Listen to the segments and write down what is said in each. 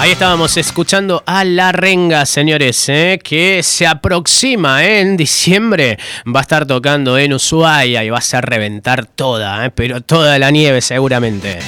Ahí estábamos escuchando a La Renga, señores, que se aproxima en diciembre. Va a estar tocando en Ushuaia y va a hacer reventar toda, pero toda la nieve seguramente.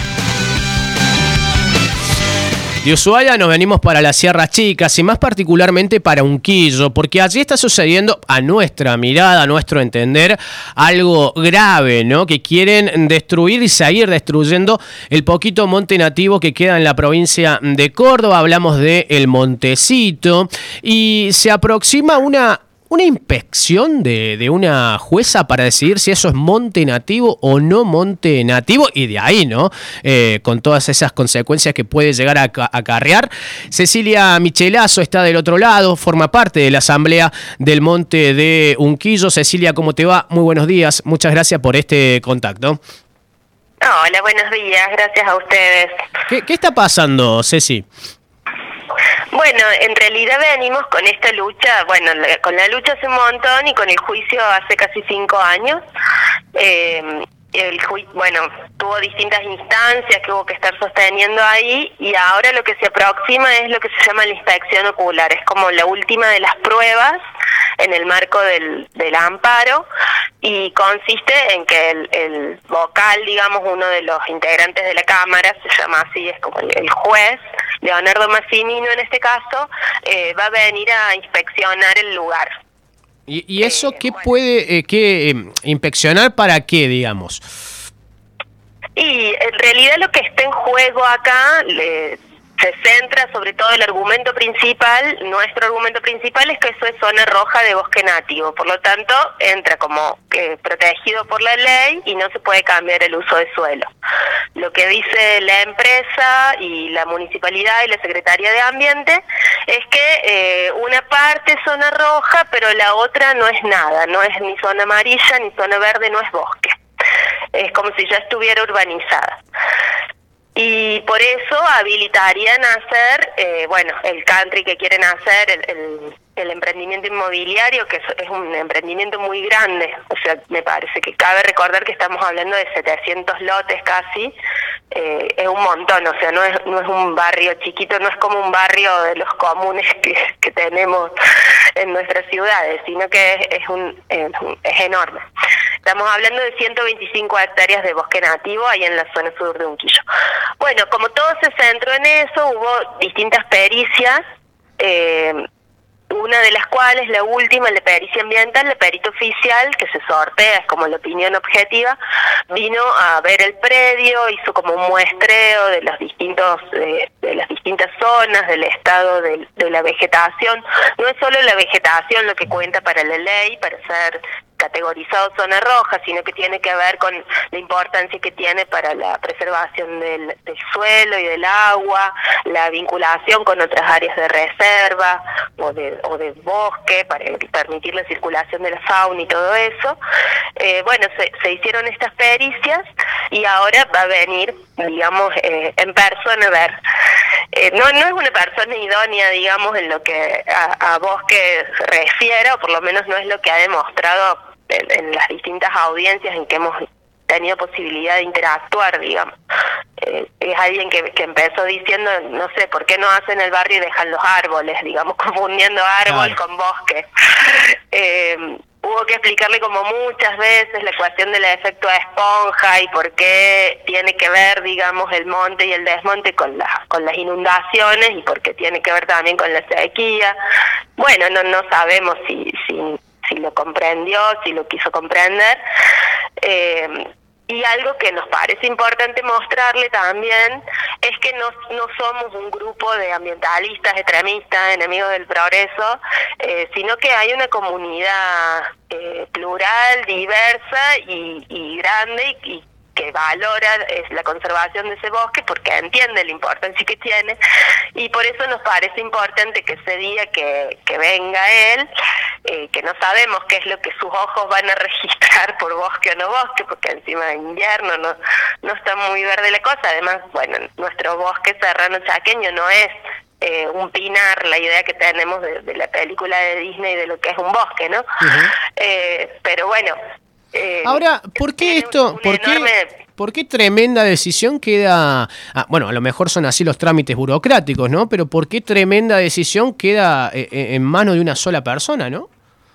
De Ushuaia nos venimos para las Sierras Chicas y más particularmente para Unquillo, porque allí está sucediendo, a nuestra mirada, a nuestro entender, algo grave, ¿no? Que quieren destruir y seguir destruyendo el poquito monte nativo que queda en la provincia de Córdoba. Hablamos de El Montecito y se aproxima una inspección de una jueza para decidir si eso es monte nativo o no monte nativo, y de ahí, ¿no? Con todas esas consecuencias que puede llegar a acarrear. Cecilia Michelazo está del otro lado, forma parte de la Asamblea del Monte de Unquillo. Cecilia, ¿cómo te va? Muy buenos días, muchas gracias por este contacto. Hola, buenos días, gracias a ustedes. ¿Qué está pasando, Ceci? Bueno, en realidad venimos con esta lucha, con la lucha hace un montón y con el juicio hace casi 5 años. El juicio, tuvo distintas instancias que hubo que estar sosteniendo ahí, y ahora lo que se aproxima es lo que se llama la inspección ocular. Es como la última de las pruebas en el marco del amparo, y consiste en que el vocal, digamos, uno de los integrantes de la Cámara, se llama así, es como el juez, Leonardo Massimino en este caso, va a venir a inspeccionar el lugar. ¿Y eso qué puede inspeccionar para qué, digamos? Y en realidad lo que está en juego acá se centra sobre todo el argumento principal. Nuestro argumento principal es que eso es zona roja de bosque nativo, por lo tanto entra como protegido por la ley y no se puede cambiar el uso de suelo. Lo que dice la empresa y la municipalidad y la Secretaría de Ambiente es que una parte es zona roja, pero la otra no es nada, no es ni zona amarilla ni zona verde, no es bosque. Es como si ya estuviera urbanizada. Y por eso habilitarían hacer, el country que quieren hacer, el emprendimiento inmobiliario, que es un emprendimiento muy grande. O sea, me parece que cabe recordar que estamos hablando de 700 lotes casi. Es un montón, o sea, no es un barrio chiquito, no es como un barrio de los comunes que tenemos en nuestras ciudades, sino que es enorme. Estamos hablando de 125 hectáreas de bosque nativo ahí en la zona sur de Unquillo. Bueno, como todo se centró en eso, hubo distintas pericias, una de las cuales, la última, la pericia ambiental, la perito oficial, que se sortea, es como la opinión objetiva, vino a ver el predio, hizo como un muestreo de los distintos, de las distintas zonas, del estado de la vegetación. No es solo la vegetación lo que cuenta para la ley, para ser categorizado zona roja, sino que tiene que ver con la importancia que tiene para la preservación del suelo y del agua, la vinculación con otras áreas de reserva o de bosque para permitir la circulación de la fauna y todo eso. Se hicieron estas pericias y ahora va a venir, digamos, en persona a ver. No es una persona idónea, digamos, en lo que a bosque se refiere, o por lo menos no es lo que ha demostrado en las distintas audiencias en que hemos tenido posibilidad de interactuar, digamos. Es alguien que empezó diciendo, no sé, ¿por qué no hacen el barrio y dejan los árboles? Digamos, confundiendo árbol con bosque. Hubo que explicarle como muchas veces la ecuación del efecto esponja y por qué tiene que ver, digamos, el monte y el desmonte con las inundaciones y por qué tiene que ver también con la sequía. Bueno, no sabemos si lo comprendió, si lo quiso comprender. Y algo que nos parece importante mostrarle también es que no somos un grupo de ambientalistas, extremistas, enemigos del progreso, sino que hay una comunidad plural, diversa y grande y que valora la conservación de ese bosque porque entiende la importancia que tiene, y por eso nos parece importante que ese día que venga él, que no sabemos qué es lo que sus ojos van a registrar por bosque o no bosque, porque encima de invierno no está muy verde la cosa. Además, nuestro bosque serrano chaqueño no es un pinar, la idea que tenemos de la película de Disney de lo que es un bosque, ¿no? Uh-huh. Pero bueno, ahora, ¿por qué esto? ¿Por qué? ¿Por qué tremenda decisión queda? Bueno, a lo mejor son así los trámites burocráticos, ¿no? Pero ¿por qué tremenda decisión queda en manos de una sola persona, no?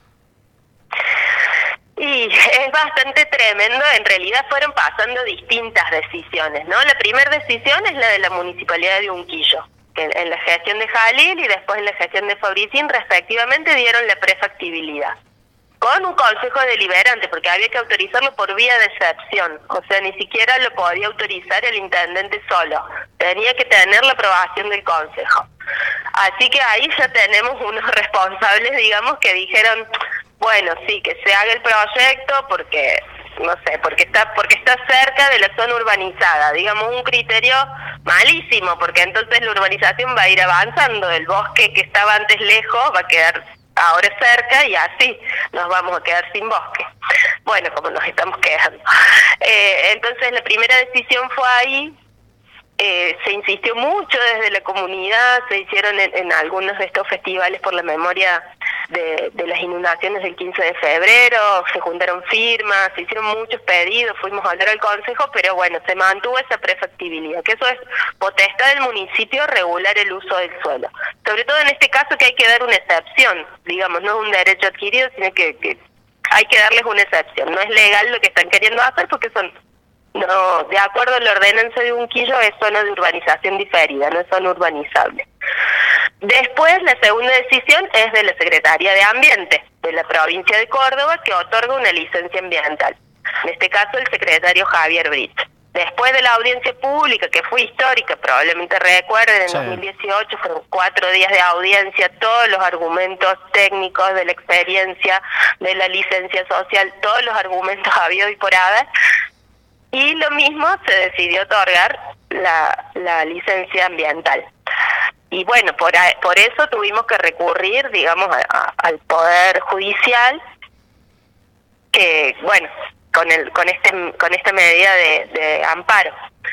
Y es bastante tremendo, en realidad fueron pasando distintas decisiones, ¿no? La primera decisión es la de la Municipalidad de Unquillo, que en la gestión de Jalil y después en la gestión de Fabricín respectivamente dieron la prefactibilidad, con un consejo deliberante, porque había que autorizarlo por vía de excepción, o sea, ni siquiera lo podía autorizar el intendente solo, tenía que tener la aprobación del consejo. Así que ahí ya tenemos unos responsables, digamos, que dijeron, bueno, sí, que se haga el proyecto porque, no sé, porque está cerca de la zona urbanizada, digamos, un criterio malísimo, porque entonces la urbanización va a ir avanzando, el bosque que estaba antes lejos va a quedar ahora cerca y así nos vamos a quedar sin bosque. Bueno, como nos estamos quedando. Entonces la primera decisión fue ahí. Se insistió mucho desde la comunidad, se hicieron en algunos de estos festivales por la memoria de las inundaciones del 15 de febrero, se juntaron firmas, se hicieron muchos pedidos, fuimos a hablar al consejo, pero bueno, se mantuvo esa prefactibilidad, que eso es potestad del municipio regular el uso del suelo. Sobre todo en este caso que hay que dar una excepción, digamos, no es un derecho adquirido, sino que hay que darles una excepción. No es legal lo que están queriendo hacer porque no, de acuerdo a la ordenanza de Unquillo es zona de urbanización diferida, no es zona urbanizable. Después, la segunda decisión es de la Secretaría de Ambiente de la provincia de Córdoba, que otorga una licencia ambiental. En este caso, el secretario Javier Brit. Después de la audiencia pública, que fue histórica, probablemente recuerden, en 2018 fueron 4 días de audiencia, todos los argumentos técnicos de la experiencia, de la licencia social, todos los argumentos habidos y por haber. Y lo mismo se decidió otorgar la licencia ambiental. Y bueno, por eso tuvimos que recurrir, digamos, al Poder Judicial, que bueno, con esta medida de amparo.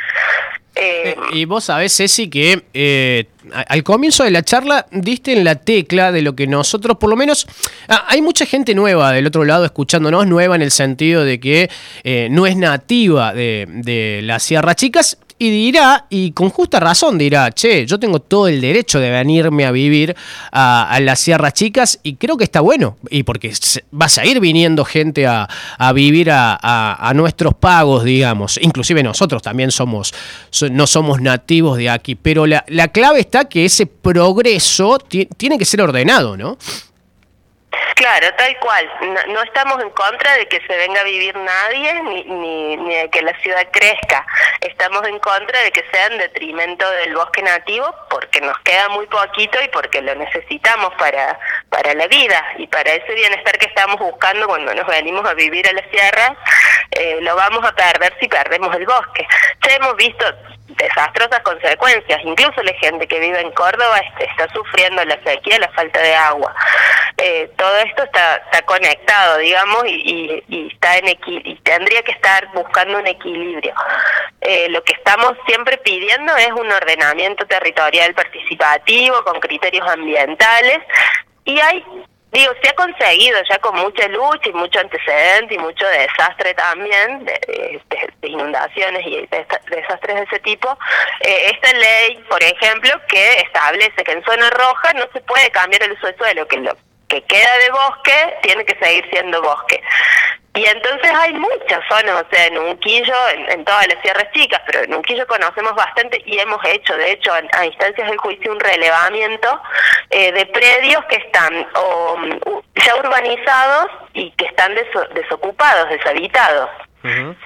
Y vos sabés, Ceci, que al comienzo de la charla diste en la tecla de lo que nosotros, por lo menos, hay mucha gente nueva del otro lado escuchándonos, nueva en el sentido de que no es nativa de las Sierras Chicas, y dirá, y con justa razón dirá, che, yo tengo todo el derecho de venirme a vivir a las Sierras Chicas, y creo que está bueno, y porque va a seguir viniendo gente a vivir a nuestros pagos, digamos. Inclusive nosotros también no somos nativos de aquí, pero la clave está que ese progreso tiene que ser ordenado, ¿no? Claro, tal cual. No estamos en contra de que se venga a vivir nadie ni de que la ciudad crezca. Estamos en contra de que sea en detrimento del bosque nativo porque nos queda muy poquito y porque lo necesitamos para la vida y para ese bienestar que estamos buscando cuando nos venimos a vivir a la sierra. Lo vamos a perder si perdemos el bosque. Ya hemos visto desastrosas consecuencias, incluso la gente que vive en Córdoba está sufriendo la sequía, la falta de agua. Todo esto está conectado, digamos, y está y tendría que estar buscando un equilibrio. Lo que estamos siempre pidiendo es un ordenamiento territorial participativo con criterios ambientales, y se ha conseguido ya con mucha lucha y mucho antecedente y mucho desastre también, de inundaciones y desastres de ese tipo. Esta ley, por ejemplo, que establece que en zona roja no se puede cambiar el uso del suelo, que lo que queda de bosque tiene que seguir siendo bosque. Y entonces hay muchas zonas, o sea, en Unquillo, en todas las Sierras Chicas, pero en Unquillo conocemos bastante y hemos hecho, de hecho, a instancias del juicio, un relevamiento de predios que están ya urbanizados y que están desocupados, deshabitados. Uh-huh.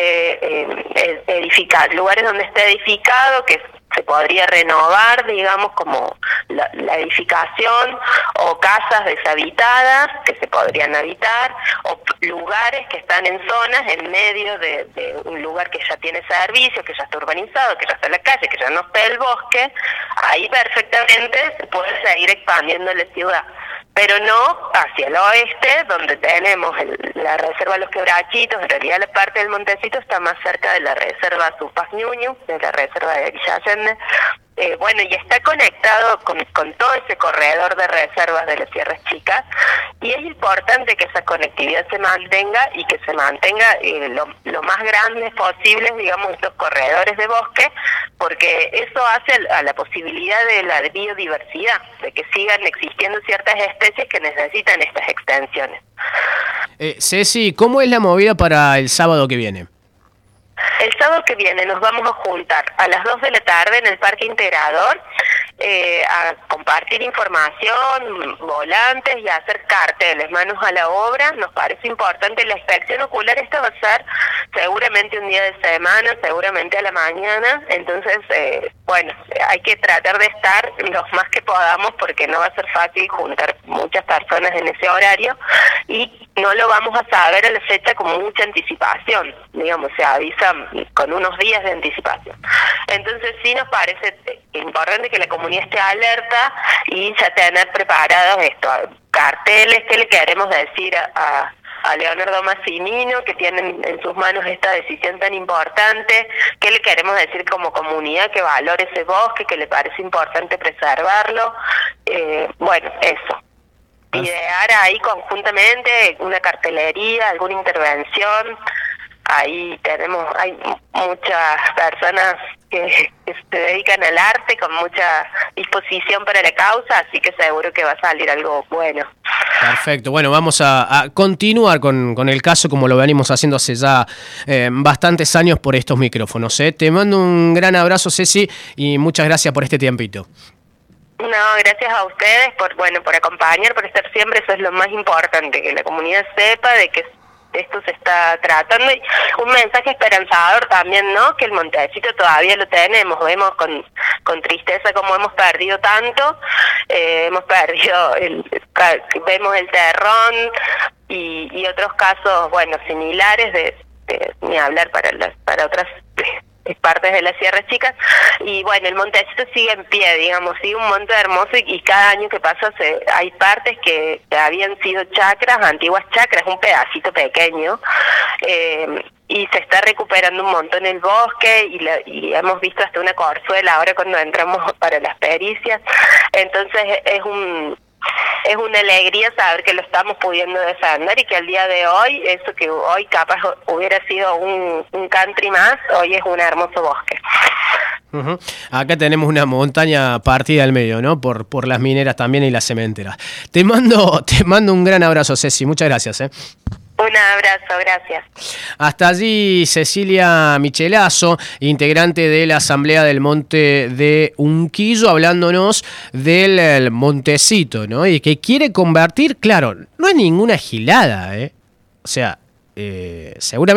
Desde edificar, lugares donde está edificado, que se podría renovar, digamos, como la edificación, o casas deshabitadas que se podrían habitar, o lugares que están en zonas en medio de un lugar que ya tiene servicio, que ya está urbanizado, que ya está la calle, que ya no está el bosque. Ahí perfectamente se puede seguir expandiendo la ciudad, pero no hacia el oeste, donde tenemos la reserva Los Quebrachitos. En realidad la parte del Montecito está más cerca de la reserva Supas Ñuñu, de la reserva de Villa Allende, bueno, y está conectado con todo ese corredor de reservas de las Sierras Chicas, y es importante que esa conectividad se mantenga y que se mantenga lo más grandes posibles, digamos, estos corredores de bosque, porque eso hace a la posibilidad de la biodiversidad, de que sigan existiendo ciertas especies que necesitan estas extensiones. Ceci, ¿cómo es la movida para el sábado que viene? El sábado que viene nos vamos a juntar a las 2 de la tarde en el Parque Integrador a compartir información, volantes y a hacer carteles, manos a la obra. Nos parece importante. La inspección ocular esta va a ser seguramente un día de semana, seguramente a la mañana. Entonces, bueno, hay que tratar de estar los más que podamos porque no va a ser fácil juntar muchas personas en ese horario y no lo vamos a saber a la fecha con mucha anticipación, digamos, se avisa con unos días de anticipación. Entonces sí nos parece importante que la comunidad esté alerta y ya tener preparados carteles, que le queremos decir a Leonardo Massimino, que tienen en sus manos esta decisión tan importante, que le queremos decir como comunidad que valore ese bosque, que le parece importante preservarlo, bueno, eso. Idear ahí conjuntamente una cartelería, alguna intervención. Ahí hay muchas personas que se dedican al arte con mucha disposición para la causa, así que seguro que va a salir algo bueno. Perfecto, bueno, vamos a continuar con el caso como lo venimos haciendo hace ya bastantes años por estos micrófonos. Te mando un gran abrazo, Ceci, y muchas gracias por este tiempito. No, gracias a ustedes por acompañar, por estar siempre. Eso es lo más importante, que la comunidad sepa de que esto se está tratando. Y un mensaje esperanzador también, ¿no? Que el montecito todavía lo tenemos. Vemos con tristeza cómo hemos perdido tanto. Hemos perdido, vemos el terrón y otros casos, bueno, similares de ni hablar para otras partes de las Sierras Chicas, y bueno, el montecito sigue en pie, digamos, sigue un monte hermoso y cada año que pasa hay partes que habían sido chacras, antiguas chacras, un pedacito pequeño, y se está recuperando un montón el bosque y hemos visto hasta una corzuela ahora cuando entramos para las pericias. Entonces es una alegría saber que lo estamos pudiendo defender y que al día de hoy, eso que hoy capaz hubiera sido un country más, hoy es un hermoso bosque. Uh-huh. Acá tenemos una montaña partida al medio, ¿no? Por las mineras también y las cementeras. Te mando un gran abrazo, Ceci. Muchas gracias, Un abrazo, gracias. Hasta allí Cecilia Michelazo, integrante de la Asamblea del Monte de Unquillo, hablándonos del montecito, ¿no? Y que quiere convertir, claro, no es ninguna gilada, O sea, seguramente